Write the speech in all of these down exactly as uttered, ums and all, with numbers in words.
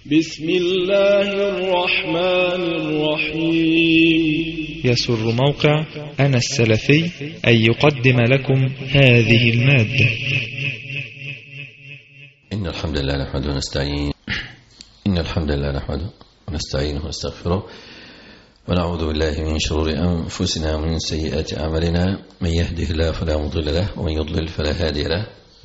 بسم الله الرحمن الرحيم. يسر موقع أنا السلفي أن يقدم لكم هذه المادة. إن الحمد لله نحمده ونستعين إن الحمد لله نحمده ونستعينه ونستغفره ونعوذ بالله من شرور أنفسنا ومن سيئات أعمالنا. من يهده الله فلا مضل له ومن يضلل فلا هادي له،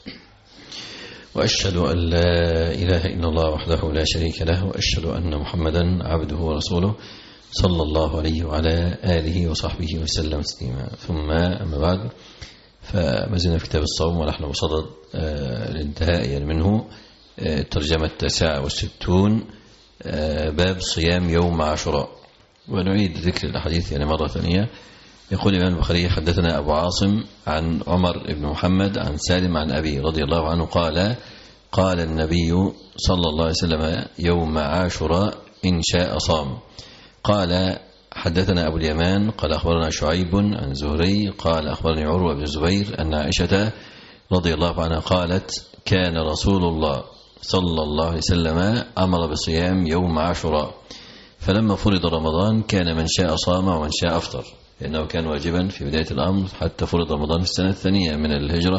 وأشهد أن لا إله إلا الله وحده لا شريك له، وأشهد أن محمدا عبده ورسوله صلى الله عليه وعلى آله وصحبه وسلم تسليما. ثم أما بعد، فما زلنا في كتاب الصوم ونحن بصدد الانتهاء يعني منه الترجمة التاسعة والستون، باب صيام يوم عاشوراء. ونعيد ذكر الحديث يعني مرة ثانية. يقول الإمام البخاري: حدثنا أبو عاصم عن عمر بن محمد عن سالم عن أبي رضي الله عنه قال: قال النبي صلى الله عليه وسلم: يوم عاشوراء إن شاء صام. قال: حدثنا أبو اليمان قال أخبرنا شعيب عن زهري قال أخبرني عروة بن الزبير أن عائشة رضي الله عنها قالت: كان رسول الله صلى الله عليه وسلم أمر بصيام يوم عاشوراء، فلما فرض رمضان كان من شاء صام ومن شاء أفطر، لأنه كان واجبا في بداية الأمر حتى فرض رمضان في السنة الثانية من الهجرة،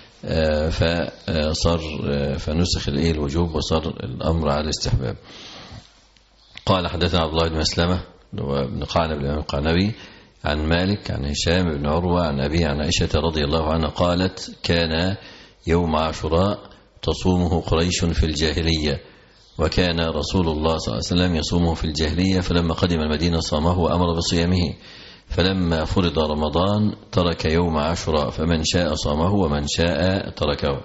فصار فنسخ الوجوب وصار الأمر على الاستحباب. قال: حدثنا عبد الله بن مسلمة بن قعنب بن القعنبي عن مالك عن هشام بن عروة عن أبي عن عائشة رضي الله عنها قالت: كان يوم عاشوراء تصومه قريش في الجاهلية، وكان رسول الله صلى الله عليه وسلم يصومه في الجاهلية، فلما قدم المدينة صامه وأمر بصيامه، فلما فرض رمضان ترك يوم عاشوراء، فمن شاء صامه ومن شاء تركه.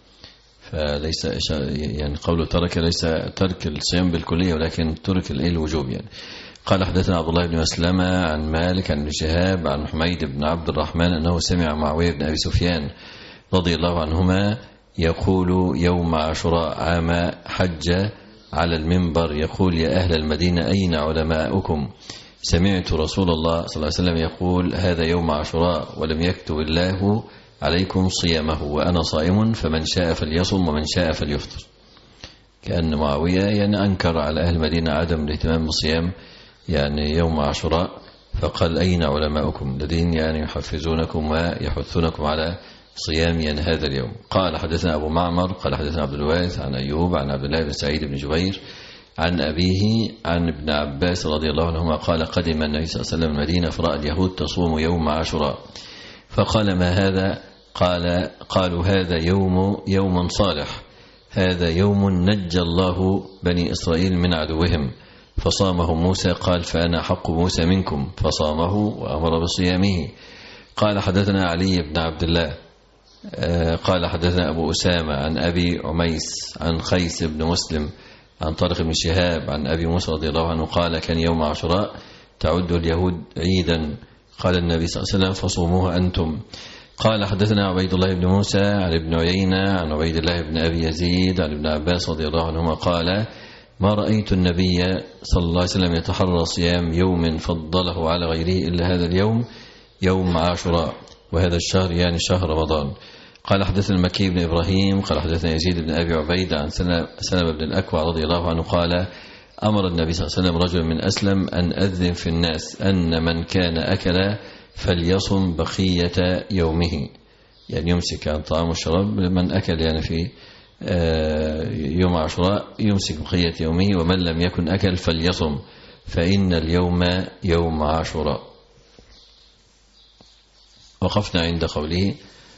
فليس يعني قوله ترك ليس ترك الصيام بالكلية، ولكن ترك الوجوب يعني. قال: حدثنا عبد الله بن مسلمة عن مالك عن ابن شهاب عن حميد بن عبد الرحمن أنه سمع معاوية بن أبي سفيان رضي الله عنهما يقول يوم عاشوراء عام حج على المنبر يقول: يا أهل المدينة أين علماؤكم؟ سمعت رسول الله صلى الله عليه وسلم يقول: هذا يوم عاشوراء ولم يكتب الله عليكم صيامه وأنا صائم، فمن شاء فليصم ومن شاء فليفطر. كأن معاوية يعني أنكر على أهل المدينة عدم الاهتمام بصيام يعني يوم عاشوراء، فقال: أين علماؤكم الذين يعني يحفزونكم ويحثونكم على صيام يعني هذا اليوم؟ قال: حدثنا أبو معمر قال حدثنا عبد الوارث عن أيوب عن عبد الله بن سعيد بن جبير عن أبيه عن ابن عباس رضي الله عنهما قال: قدم النبي صلى الله عليه وسلم المدينة فرأى اليهود تصوم يوم عاشوراء، فقال: ما هذا؟ قال قالوا: هذا يوم يوم صالح، هذا يوم نجى الله بني إسرائيل من عدوهم، فصامه موسى. قال: فأنا حق موسى منكم، فصامه وأمر بصيامه. قال: حدثنا علي بن عبد الله قال حدثنا أبو أسامة عن أبي عميس عن قيس بن مسلم عن طارق بن شهاب عن أبي موسى رضي الله عنه قال: كان يوم عاشوراء تعد اليهود عيدا، قال النبي صلى الله عليه وسلم: فصوموه أنتم. قال: حدثنا عبيد الله بن موسى عن ابن عيينة عن عبيد الله بن أبي يزيد عن ابن عباس رضي الله عنهما قال: ما رأيت النبي صلى الله عليه وسلم يتحرى صيام يوم فضله على غيره إلا هذا اليوم يوم عاشوراء، وهذا الشهر يعني شهر رمضان. قال: حدثنا المكي بن إبراهيم قال حدثنا يزيد بن أبي عبيد عن سلمة بن الأكوع رضي الله عنه قال: أمر النبي صلى الله عليه وسلم رجل من أسلم أن أذن في الناس أن من كان أكل فليصم بقية يومه، يعني يمسك عن طعام والشراب، من أكل يعني في يوم عاشوراء يمسك بقية يومه، ومن لم يكن أكل فليصم، فإن اليوم يوم عاشوراء. وقفنا عند قوله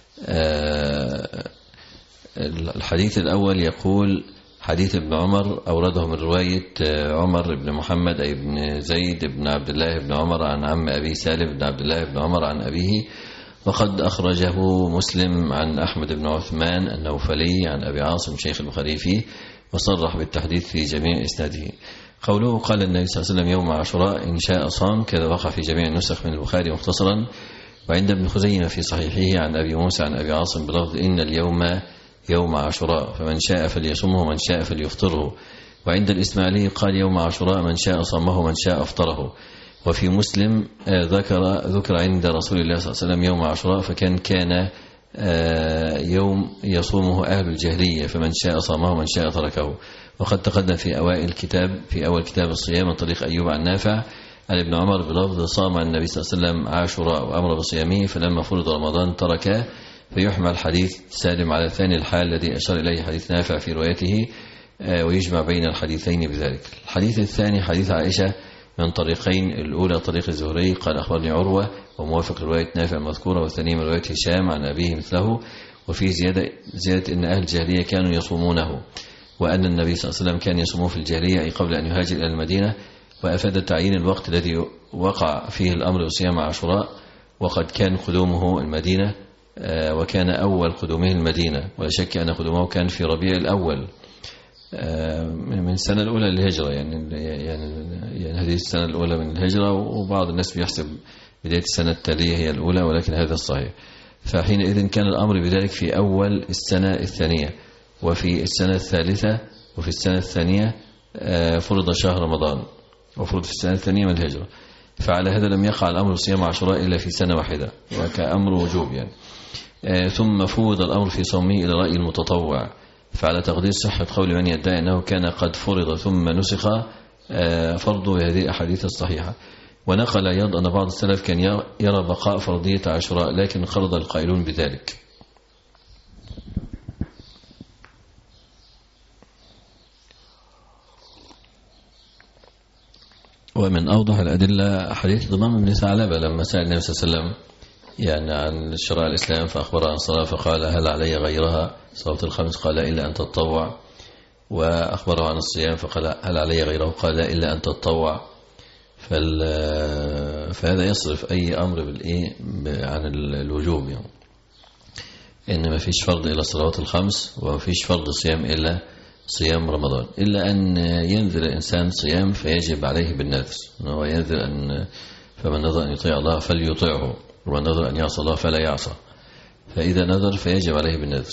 الحديث الأول يقول: حديث ابن عمر أورده من رواية عمر بن محمد أي بن زيد بن عبد الله بن عمر عن عم أبي سالم بن عبد الله بن عمر عن أبيه، وقد أخرجه مسلم عن أحمد بن عثمان النوفلي عن أبي عاصم شيخ البخاري فيه، وصرح بالتحديث في جميع إسناده. قوله: قال النبي صلى الله عليه وسلم يوم عاشوراء إن شاء صام، كذا وقع في جميع النسخ من البخاري مختصرا، وعند ابن خزيمة في صحيحه عن أبي موسى عن أبي عاصم بلفظ: إن اليوم يوم عاشوراء، فمن شاء فليصمه ومن شاء فليفطره. وعند الإسماعيلي قال: يوم عاشوراء من شاء صمه ومن شاء أفطره. وفي مسلم ذكر ذكر عند رسول الله صلى الله عليه وسلم يوم عاشوراء، فكان كان يوم يصومه أهل الجاهلية، فمن شاء صامه ومن شاء تركه. وقد تقدم في أوائل الكتاب في أول كتاب الصيام من طريق أيوب عن نافع عن ابن عمر بلفظ صام النبي صلى الله عليه وسلم عاشوراء وأمر بصيامه فلما فرض رمضان تركه، فيحمل حديث سالم على ثاني الحال الذي أشار إليه حديث نافع في روايته ويجمع بين الحديثين بذلك. الحديث الثاني حديث عائشة من طريقين، الأولى طريق الزهري قال أخبرني عروة وموافق رواية نافع المذكورة، والثاني من رواية هشام عن أبيه مثله، وفيه زيادة, زيادة إن أهل الجاهلية كانوا يصومونه، وأن النبي صلى الله عليه وسلم كان يصومه في الجاهلية أي قبل أن يهاجر إلى المدينة، وأفاد تعيين الوقت الذي وقع فيه الأمر بصيام عاشوراء، وقد كان قدومه المدينة وكان أول قدومه المدينة، ولا شك أن قدومه كان في ربيع الأول من السنة الأولى للهجرة، يعني يعني يعني هذه السنة الأولى من الهجرة، وبعض الناس بيحسب بداية السنة التالية هي الأولى، ولكن هذا الصحيح. فحينئذ كان الأمر بذلك في أول السنة الثانية، وفي السنة الثالثة وفي السنة الثانية فرض شهر رمضان، وفرض في السنة الثانية من الهجرة. فعلى هذا لم يقع الأمر بصيام عاشوراء إلا في سنة واحدة وكأمر وجوب يعني. ثم فوض الأمر في صومه إلى رأي المتطوع، فعلى تقدير صحة قول من يدعي أنه كان قد فرض ثم نسخ فرضه هذه الأحاديث الصحيحة. ونقل أيضا أن بعض السلف كان يرى بقاء فرضية عاشوراء، لكن انقرض القائلون بذلك. ومن أوضح الأدلة حديث ضمام بن ثعلبة لما سأل النبي صلى الله عليه وسلم يعني عن شرائع الإسلام فأخبر عن الصلاة فقال هل علي غيرها؟ صلاة الخمس قال إلا أن تتطوع. وأخبره عن الصيام فقال هل علي غيره؟ قال إلا أن تتطوع. فهذا يصرف أي أمر بالإيه عن الوجوب يعني. إن ما فيش فرض إلا الصلوات الخمس، وما فيش فرض صيام إلا صيام رمضان، إلا أن ينذر الإنسان صيام فيجب عليه بالنذر، أنه ينذر أن فمن نذر أن يطيع الله فليطيعه، ومن نذر أن يعصى الله فلا يعصى. فإذا نذر فيجب عليه بالنذر.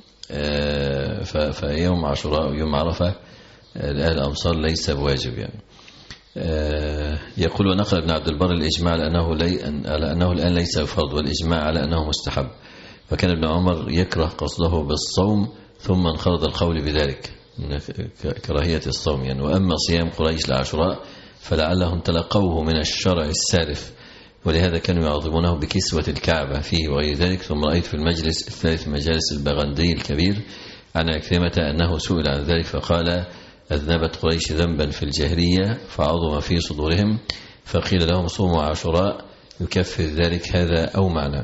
فيوم عاشوراء ويوم عرفة لأهل الأمصار ليس بواجب يعني. يقول ونقل ابن عبد البر الإجماع على أنه, لي على أنه الآن ليس بفرض، والإجماع على أنه مستحب. فكان ابن عمر يكره قصده بالصوم ثم انخرط القول بذلك كراهية الصوم يعني. وأما صيام قريش لعاشوراء فلعلهم تلقوه من الشرع السالف، ولهذا كانوا يعظمونه بكسوة الكعبة فيه وغير ذلك. ثم رأيت في المجلس الثالث مجالس البغندي الكبير عن عكرمة أنه سئل عن ذلك فقال أذنبت قريش ذنبا في الجاهلية فعظم في صدورهم، فقيل لهم صوموا عاشوراء يكفر ذلك هذا أو معنى.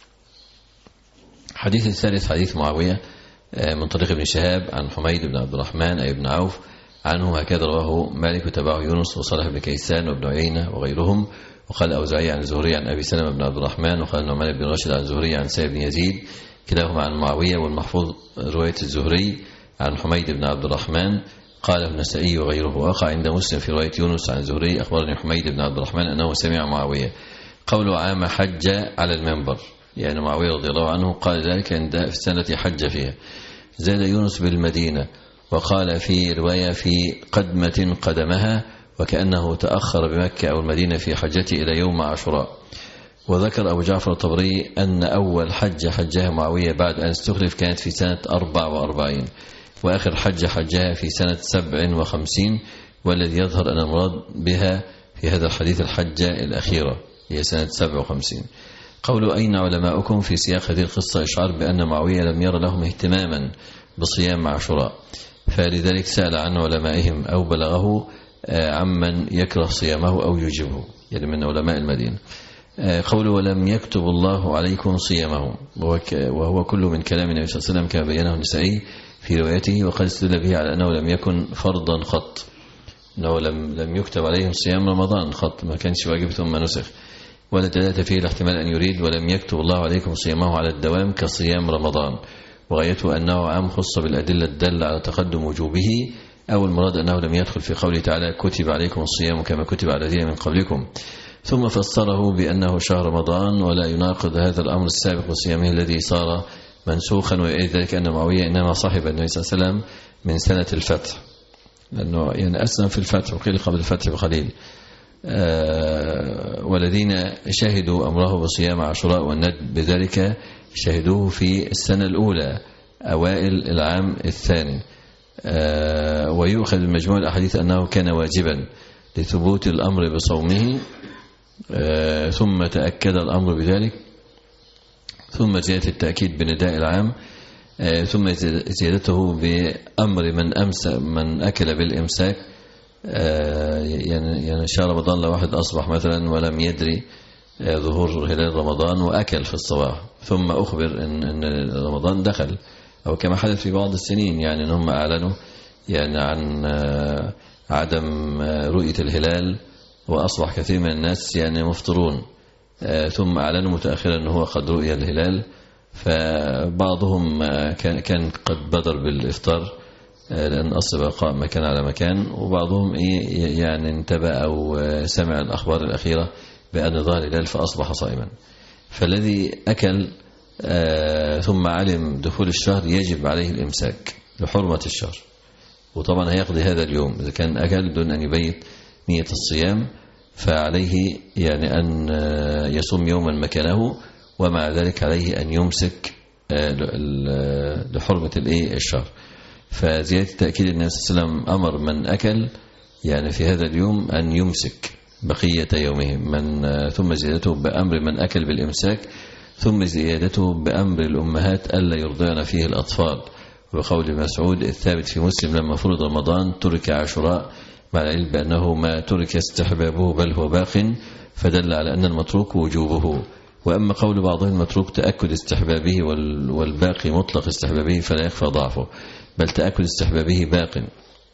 حديث الثالث حديث معاوية من طريق ابن شهاب عن حميد بن عبد الرحمن أي بن عوف عنه هكذا رواه مالك وتبعه يونس وصالح بن كيسان وابن عيينة وغيرهم. وقال أوزاعي عن زهري عن أبي سلمة بن عبد الرحمن، وقال نعمان بن راشد عن زهري عن سعيد بن يزيد كلاهما عن معاوية، والمحفوظ رواية الزهري عن حميد بن عبد الرحمن. قال ابن النسائي وغيره وقع عند مسلم في رواية يونس عن زهري أخبرني حميد بن عبد الرحمن أنه سمع معاوية قوله عام حج على المنبر، يعني معاوية رضي الله عنه قال ذلك عند في السنة حج فيها. زاد يونس بالمدينة، وقال في رواية في قدمة قدمها وكأنه تأخر بمكة أو المدينة في حجته إلى يوم عاشوراء. وذكر أبو جعفر الطبري أن أول حج حجها معاوية بعد أن استخلف كانت في سنة أربع وأربعين، وآخر حج حجها في سنة سبع وخمسين، والذي يظهر أن المراد بها في هذا الحديث الحجة الأخيرة هي سنة سبع وخمسين. قولوا أين علماؤكم في سياق هذه القصة إشعار بأن معاوية لم يرى لهم اهتماما بصيام عاشوراء، فلذلك سأل عن علمائهم أو بلغه عمن يكره صيامه أو يجبه، يعني من علماء المدينة. قولوا ولم يكتب الله عليكم صيامه، وهو كل من كلام النبي صلى الله عليه وسلم كما بينه النسائي في روايته، وقد استدل به على أنه لم يكن فرضا خط، أنه لم لم يكتب عليهم صيام رمضان خط، ما كانش واجب ثم نسخ. ولا دلالة فيه الاحتمال أن يريد ولم يكتب الله عليكم صيامه على الدوام كصيام رمضان، وغايته أنه عام خص بالأدلة الدالة على تقدم وجوبه، أو المراد أنه لم يدخل في قوله تعالى كتب عليكم الصيام كما كتب على الذين من قبلكم. ثم فسره بأنه شهر رمضان، ولا يناقض هذا الأمر السابق بصيامه الذي صار منسوخا، ويؤيد ذلك أن معاوية إنما صاحب النبي صلى الله عليه وسلم من سنة الفتح، لأنه يعني أسلم في الفتح وقيل قبل الفتح بقليل. آه والذين شهدوا أمره بصيام عاشوراء والند بذلك شهدوه في السنة الأولى أوائل العام الثاني. ويؤخذ من مجموع الأحاديث أنه كان واجبا لثبوت الأمر بصومه، ثم تأكد الأمر بذلك، ثم زيادة التأكيد بنداء العام، ثم زيادته بأمر من أمس من أكل بالإمساك، يعني يعني شهر رمضان لو واحد أصبح مثلا ولم يدري ظهور هلال رمضان وأكل في الصباح، ثم أخبر إن, إن رمضان دخل، أو كما حدث في بعض السنين يعني أنهم أعلنوا يعني عن عدم رؤية الهلال وأصبح كثير من الناس يعني مفطرون، ثم أعلنوا متأخرا أنه قد رؤي الهلال، فبعضهم كان قد بدر بالإفطار لأن أصل بقاء مكان على مكان، وبعضهم يعني انتبه أو سمع الأخبار الأخيرة بأن ظهر الهلال فأصبح صائما. فالذي أكل ثم علم دخول الشهر يجب عليه الإمساك لحرمة الشهر، وطبعا هيقضي هذا اليوم إذا كان أكل دون أن يبيت نية الصيام، فعليه يعني أن يصوم يوما مكانه، ومع ذلك عليه أن يمسك لحرمة الشهر. فزيادة تأكيد النبي صلى الله عليه وسلم أمر من أكل يعني في هذا اليوم أن يمسك بقية يومه، من ثم زيادته بأمر من أكل بالإمساك، ثم زيادته بأمر الأمهات ألا يرضعن فيه الأطفال، وقول مسعود الثابت في مسلم لما فرض رمضان ترك عاشوراء، مع العلم بأنه ما ترك استحبابه بل هو باق، فدل على أن المتروك وجوبه. وأما قول بعضهم المتروك تأكد استحبابه والباقي مطلق استحبابه فلا يخفى ضعفه، بل تأكد استحبابه باق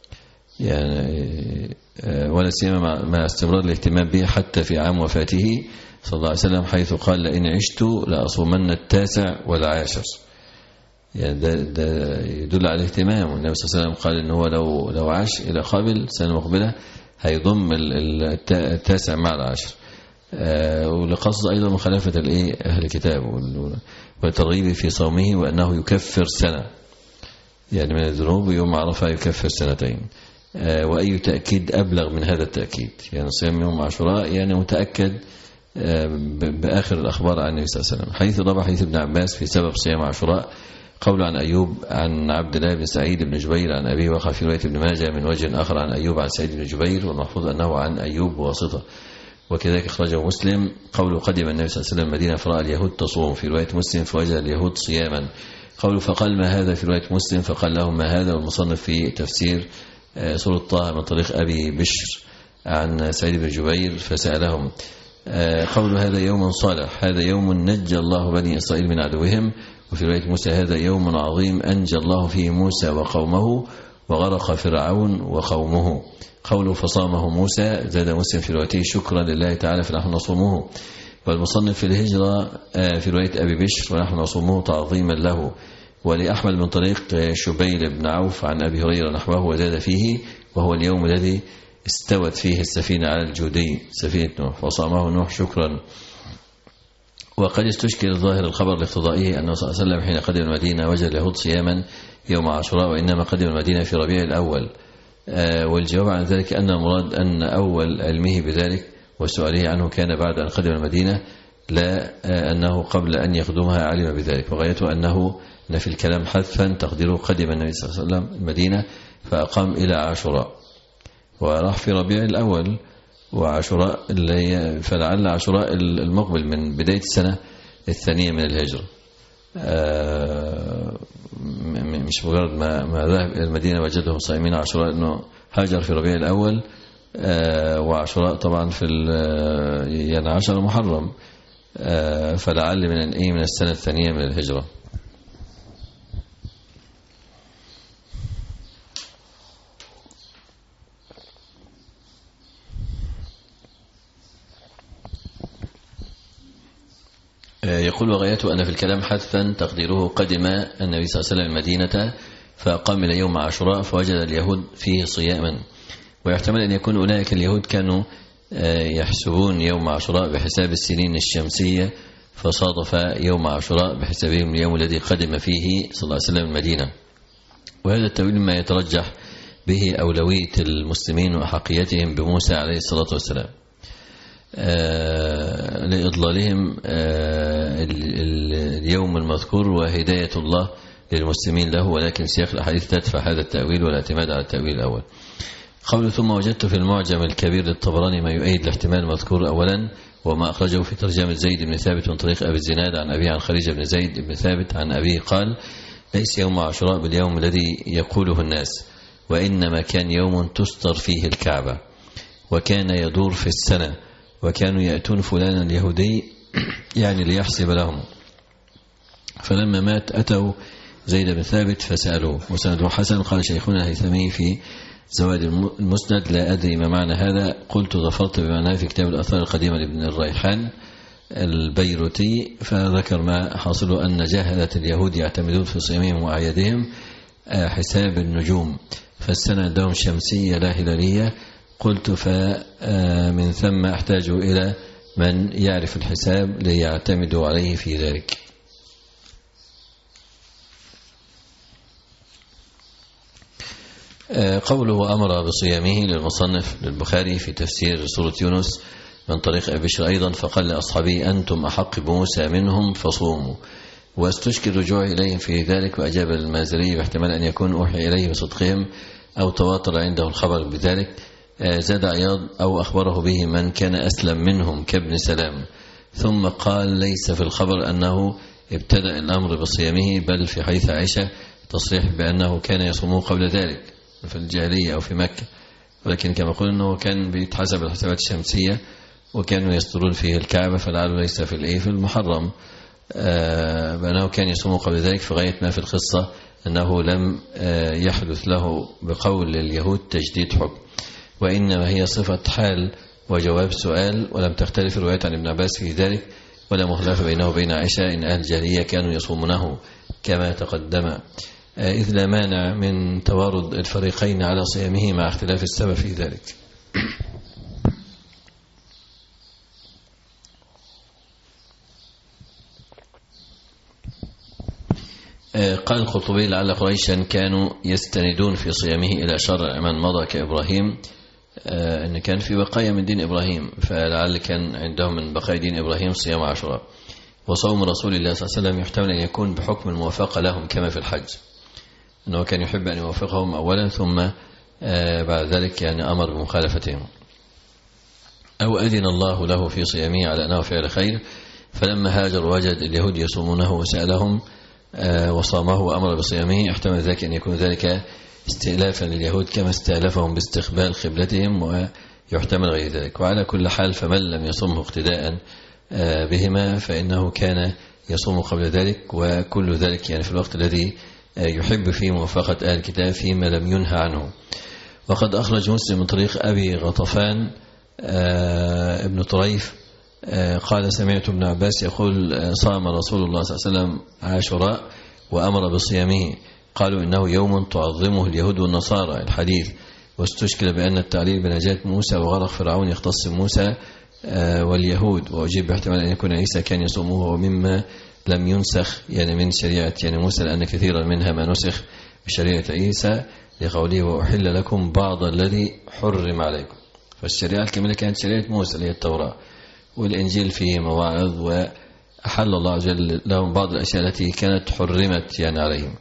يعني، ولا سيما مع استمرار الاهتمام به حتى في عام وفاته صلى الله عليه وسلم، حيث قال لئن عشت لأصومن التاسع والعاشر. يعني ده, ده يدل على الاهتمام، والنبي صلى الله عليه وسلم قال إن هو لو لو عاش إلى قابل سنة مقبلة هيضم التاسع مع العاشر، ولقصد أيضا مخالفة الإيه أهل الكتاب والترغيب في صومه، وأنه يكفر سنة يعني من الذنوب، يوم عرفة يكفر سنتين. وأي تأكيد أبلغ من هذا التأكيد، يعني صيام يوم عاشوراء يعني متأكد بآخر الأخبار عن النبي صلى الله عليه وسلم، حيث ضرب حديث ابن عباس في سبب صيام عاشوراء قول عن أيوب عن عبد الله بن سعيد بن جبير عن أبيه، وقع في رواية ابن ماجه من وجه آخر عن أيوب عن سعيد بن جبير، والمحفوظ أنه عن أيوب بواسطة. وكذلك أخرجه مسلم قوله قدم النبي صلى الله عليه وسلم المدينة فرأى اليهود تصوم، في رواية مسلم فوجد اليهود صياما. قوله فقال ما هذا، في رواية مسلم فقال لهم ما هذا. والمصنف في تفسير سورة طه من طريق أبي بشر عن سعيد بن جبير فسألهم. قول هذا يوم صالح، هذا يوم نجى الله بني إسرائيل من عدوهم. وفي رواية موسى هذا يوم عظيم أنجى الله فيه موسى وقومه وغرق فرعون وقومه. قوله فصامه موسى زاد مسلم في روايته شكرا لله تعالى فنحن نصومه. والمصنف في الهجرة في رواية أبي بشر ونحن نصومه تعظيما له. ولأحمد من طريق شبيل بن عوف عن أبي هريرة نحوه وزاد فيه وهو اليوم الذي استوت فيه السفينة على الجودي سفينة نوح وصامه نوح شكرا. وقد استشكل ظاهر الخبر لاقتضائه أنه صلى الله عليه وسلم حين قدم المدينة وجد اليهود صياما يوم عاشوراء، وإنما قدم المدينة في ربيع الأول. والجواب عن ذلك أن المراد أن أول علمه بذلك وسؤاله عنه كان بعد أن قدم المدينة، لا أنه قبل أن يقدمها علم بذلك. وغايته أنه أن في الكلام حذفا تقديره قدم النبي صلى الله عليه وسلم المدينة فأقام إلى عاشوراء وراح في ربيع الأول وعاشوراء اللي فلعل عاشوراء المقبل من بداية السنة الثانية من الهجرة، مش مجرد ما ما ذهب إلى المدينة وجدهم صائمين عاشوراء، إنه هاجر في ربيع الأول وعاشوراء طبعا في يعني عشر محرم، فلعل من إيه من السنة الثانية من الهجرة. يقول وغايته أن في الكلام حذفا تقديره قدم النبي صلى الله عليه وسلم المدينة فقام إلى يوم عاشوراء فوجد اليهود فيه صياما. ويحتمل أن يكون أولئك اليهود كانوا يحسبون يوم عاشوراء بحساب السنين الشمسية، فصادف يوم عاشوراء بحسابهم اليوم الذي قدم فيه صلى الله عليه وسلم المدينة. وهذا التأويل ما يترجح به أولوية المسلمين وأحقيتهم بموسى عليه الصلاة والسلام آه لإضلالهم آه اليوم المذكور وهداية الله للمسلمين له، ولكن سياق الأحاديث تدفع هذا التأويل والاعتماد على التأويل الأول. قول ثم وجدت في المعجم الكبير للطبراني ما يؤيد الاحتمال المذكور أولا، وما أخرجه في ترجمة زيد بن ثابت من طريق أبي الزناد عن أبي عن خديجة بن زيد بن ثابت عن أبيه قال: ليس يوم عاشوراء باليوم الذي يقوله الناس، وإنما كان يوم تستر فيه الكعبة، وكان يدور في السنة، وكانوا يأتون فلانا اليهودي يعني ليحسب لهم، فلما مات أتوا زيد بن ثابت فسألوه. وسنده حسن. قال شيخنا الهيثمي في زواد المسند: لا أدري ما معنى هذا، قلت ظفرت بمعناه في كتاب الآثار القديمة لابن الريحان البيروتي، فذكر ما حاصله أن جاهلة اليهود يعتمدون في صيامهم وأعيادهم حساب النجوم، فالسنة عندهم شمسية لا هلالية. قلت فمن ثم أحتاج إلى من يعرف الحساب ليعتمدوا عليه في ذلك. قوله أمر بصيامه للمصنف للبخاري في تفسير سورة يونس من طريق أبي بشر أيضا، فقال لأصحابه: أنتم أحق بموسى منهم فصوموا. واستشكل رجوعه إليهم في ذلك، وأجاب المازري باحتمال أن يكون أوحي إليه بصدقهم أو تواتر عنده الخبر بذلك. زاد عياض: أو أخبره به من كان أسلم منهم كابن سلام. ثم قال: ليس في الخبر أنه ابتدأ الأمر بصيامه، بل في حديث عائشة تصريح بأنه كان يصومه قبل ذلك في الجاهلية أو في مكة، ولكن كما قلنا أنه كان بيتحسب الحسابات الشمسية وكانوا يسترون فيه الكعبة، فلعله ليس في الإيه في المحرم، آه بأنه كان يصومه قبل ذلك. في غاية ما في القصة أنه لم آه يحدث له بقول اليهود تجديد حكم، وإنما هي صفة حال وجواب سؤال، ولم تختلف الروايات عن ابن عباس في ذلك، ولا مخلاف بينه وبين عائشة إن أهل الجاهلية كانوا يصومونه كما تقدم، إذ لا مانع من توارد الفريقين على صيامه مع اختلاف السبب في ذلك. قال الخطبي: لعل قريشا كانوا يستندون في صيامه إلى شرع من مضى كإبراهيم، أن كان في بقايا من دين إبراهيم، فلعل كان عندهم من بقايا دين إبراهيم صيام عاشوراء. وصوم رسول الله صلى الله عليه وسلم يحتمل أن يكون بحكم الموافقة لهم كما في الحج، أنه كان يحب أن يوافقهم أولا ثم بعد ذلك يعني أمر بمخالفتهم. أو أذن الله له في صيامه على أنه فعل خير، فلما هاجر وجد اليهود يصومونه وسألهم وصامه وأمر بصيامه، احتمل ذلك أن يكون ذلك استئلافا لليهود كما استألفهم باستقبال قبلتهم، ويحتمل غير ذلك. وعلى كل حال فمن لم يصومه اقتداء بهما فإنه كان يصوم قبل ذلك، وكل ذلك يعني في الوقت الذي يحب فيه موافقة أهل الكتاب فيما لم ينهى عنه. وقد أخرج مسلم من طريق أبي غطفان ابن طريف قال: سمعت ابن عباس يقول: صام رسول الله صلى الله عليه وسلم عاشوراء وأمر بصيامه، قالوا إنه يوم تعظمه اليهود والنصارى الحديث. واستشكل بأن التعليل بنجاة موسى وغرق فرعون يختص موسى واليهود، وأجيب باحتمال أن يكون عيسى كان يصومه ومما لم ينسخ يعني من شريعة يعني موسى، لأن كثيرا منها ما نسخ بشريعة عيسى، لقوله: وأحل لكم بعض الذي حرم عليكم. فالشريعة الكاملة كانت شريعة موسى اللي هي التوراة، والإنجيل فيه مواعظ، وأحل الله عز وجل لهم بعض الأشياء التي كانت حرمت يعني عليهم.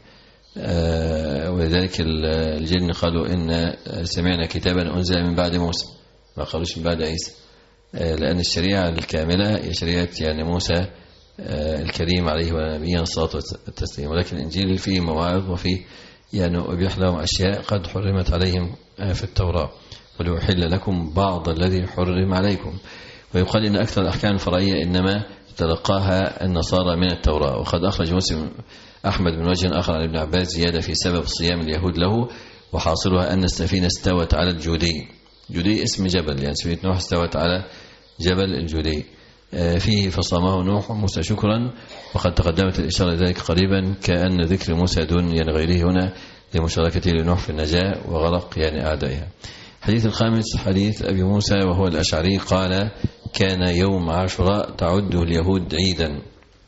آه ولذلك الجن قالوا: إن سمعنا كتابا أنزل من بعد موسى، ما قالوش من بعد عيسى، آه لأن الشريعة الكاملة هي شريعة يعني موسى آه الكريم عليه ونبينا الصلاة والتسليم، ولكن الإنجيل فيه مواعظ وفيه يعني أبيح لهم أشياء قد حرمت عليهم آه في التوراة، ولأحل لكم بعض الذي حرم عليكم. ويقال إن أكثر الأحكام الفرعية إنما تلقاها النصارى من التوراة. وقد أخرج مسلم أحمد من وجه آخر عن ابن عباس زيادة في سبب صيام اليهود له، وحاصلها أن السفينة استوت على الجودي. جودي اسم جبل، يعني سفينة نوح استوت على جبل الجودي فيه، فصامه نوح وموسى شكرا. وقد تقدمت الإشارة ذلك قريبا، كأن ذكر موسى دون يعني غيره هنا لمشاركته لنوح في النجاة وغرق يعني أعدائها. حديث الخامس حديث أبي موسى وهو الأشعري قال: كان يوم عاشوراء تعده اليهود عيدا.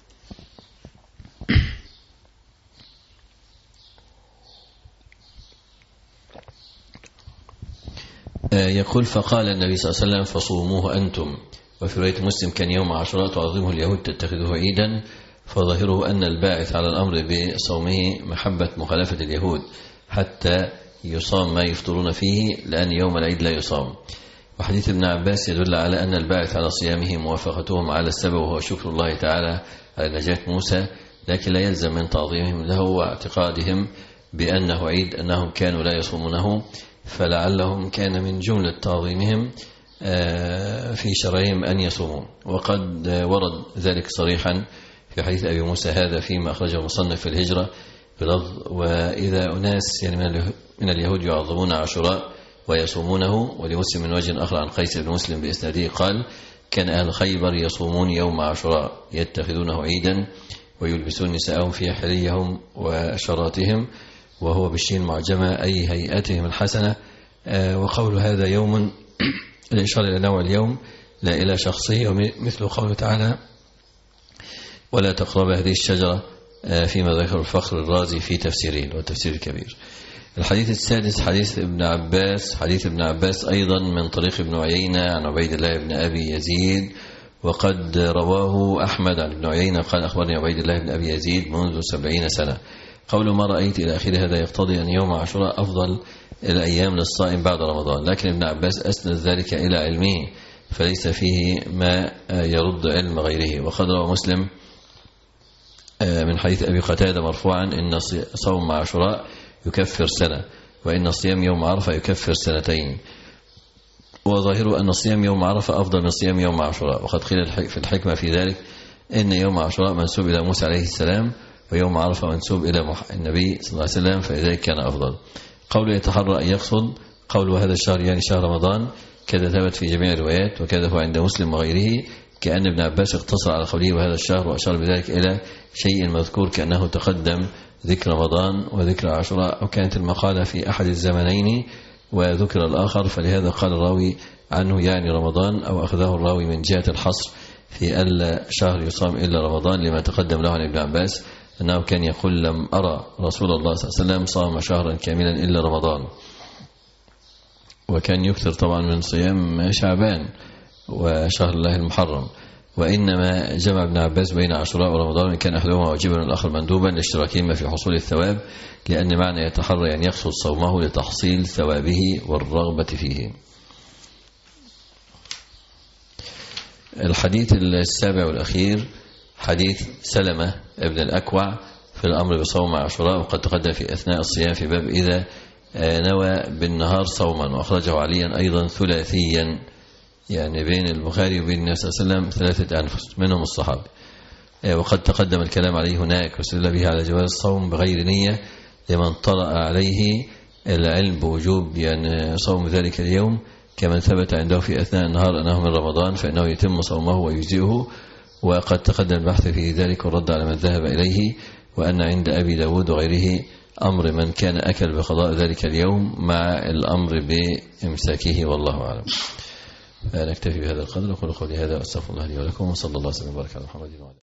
يقول: فقال النبي صلى الله عليه وسلم: فصوموه أنتم. وفي رواية مسلم: كان يوم عاشوراء تعظمه اليهود تتخذه عيدا، فظاهره أن الباعث على الأمر بصومه محبة مخالفة اليهود حتى يصام ما يفطرون فيه، لأن يوم العيد لا يصام. وحديث ابن عباس يدل على أن الباعث على صيامه موافقتهم على السبب، وهو شكر الله تعالى على نجاة موسى، لكن لا يلزم من تعظيمهم له واعتقادهم بأنه عيد أنهم كانوا لا يصومونه، فلعلهم كان من جملة تعظيمهم في شرعهم أن يصوموا. وقد ورد ذلك صريحا في حديث أبي موسى هذا فيما أخرجه مصنف في الهجرة بلفظ: وإذا أناس يعني من اليهود يعظمون عاشوراء ويصومونه. ولمسلم من وجه آخر عن قيس بن مسلم بإسناده قال: كان أهل خيبر يصومون يوم عاشوراء يتخذونه عيدا ويلبسون نساءهم في حليهم وشراتهم، وهو بالشين معجمة أي هيئتهم الحسنة. وقول هذا يوم الإشارة إلى نوع اليوم لا إلى شخصه، ومثل قوله تعالى: ولا تقرب هذه الشجرة، فيما ذكر الفخر الرازي في تفسيره والتفسير الكبير. الحديث السادس حديث ابن عباس. حديث ابن عباس أيضا من طريق ابن عيينة عن عبيد الله بن أبي يزيد، وقد رواه أحمد عن ابن عيينة قال: أخبرني عبيد الله بن أبي يزيد منذ سبعين سنة. قول ما رأيت إلى آخر هذا يقتضي أن يوم عاشوراء أفضل الأيام للصائم بعد رمضان، لكن ابن عباس أسند ذلك إلى علمه، فليس فيه ما يرد علم غيره. وقد روى مسلم من حديث أبي قتادة مرفوعا: إن صوم عاشوراء يكفر سنة، وإن صيام يوم عرفة يكفر سنتين. وظاهره أن صيام يوم عرفة أفضل من صيام يوم عاشوراء. وقد قيل في الحكمة في ذلك إن يوم عاشوراء منسوب إلى موسى عليه السلام، ويوم عرفة منسوب إلى النبي صلى الله عليه وسلم، فلذلك كان أفضل. قوله يتحرى أن يقصد، قوله هذا الشهر يعني شهر رمضان، كذا ثبت في جميع الروايات، وكذا هو عند مسلم وغيره، كأن ابن عباس اقتصر على قوله وهذا الشهر، وأشار بذلك إلى شيء مذكور كأنه تقدم ذكر رمضان وذكر عاشوراء، أو كانت المقالة في أحد الزمنين وذكر الآخر، فلهذا قال الراوي عنه يعني رمضان، أو أخذه الراوي من جهة الحصر في ألا شهر يصام إلا رمضان، لما تقدم له عن ابن عباس أنه كان يقول: لم أرى رسول الله صلى الله عليه وسلم صام شهرا كاملا إلا رمضان. وكان يكثر طبعا من صيام شعبان وشهر الله المحرم. وإنما جمع ابن عباس بين عاشوراء ورمضان، كان أحدهما واجبا والآخر مندوبا لاشتراكهما في حصول الثواب، لأن معنى يتحرى أن يقصد صومه لتحصيل ثوابه والرغبة فيه. الحديث السابع والأخير حديث سلمة ابن الأكوع في الأمر بصوم عاشوراء، وقد تقدم في أثناء الصيام في باب إذا نوى بالنهار صوما، وأخرجه عليا أيضا ثلاثيا، يعني بين البخاري وبين النبي صلى الله عليه وسلم ثلاثة أنفس منهم الصحابة. وقد تقدم الكلام عليه هناك، واستدل به على جواز الصوم بغير نية لمن طرأ عليه العلم بوجوب يعني صوم ذلك اليوم، كما ثبت عنده في أثناء النهار أنه من رمضان فإنه يتم صومه ويجزئه. وقد تقدم البحث في ذلك والرد على من ذهب إليه، وأن عند أبي داود وغيره أمر من كان أكل بقضاء ذلك اليوم مع الأمر بإمساكه، والله أعلم. نكتفي بهذا القدر، وقل قولي هذا وأستغفر الله لي ولكم، وصلى الله وسلم وبارك على محمد وعلى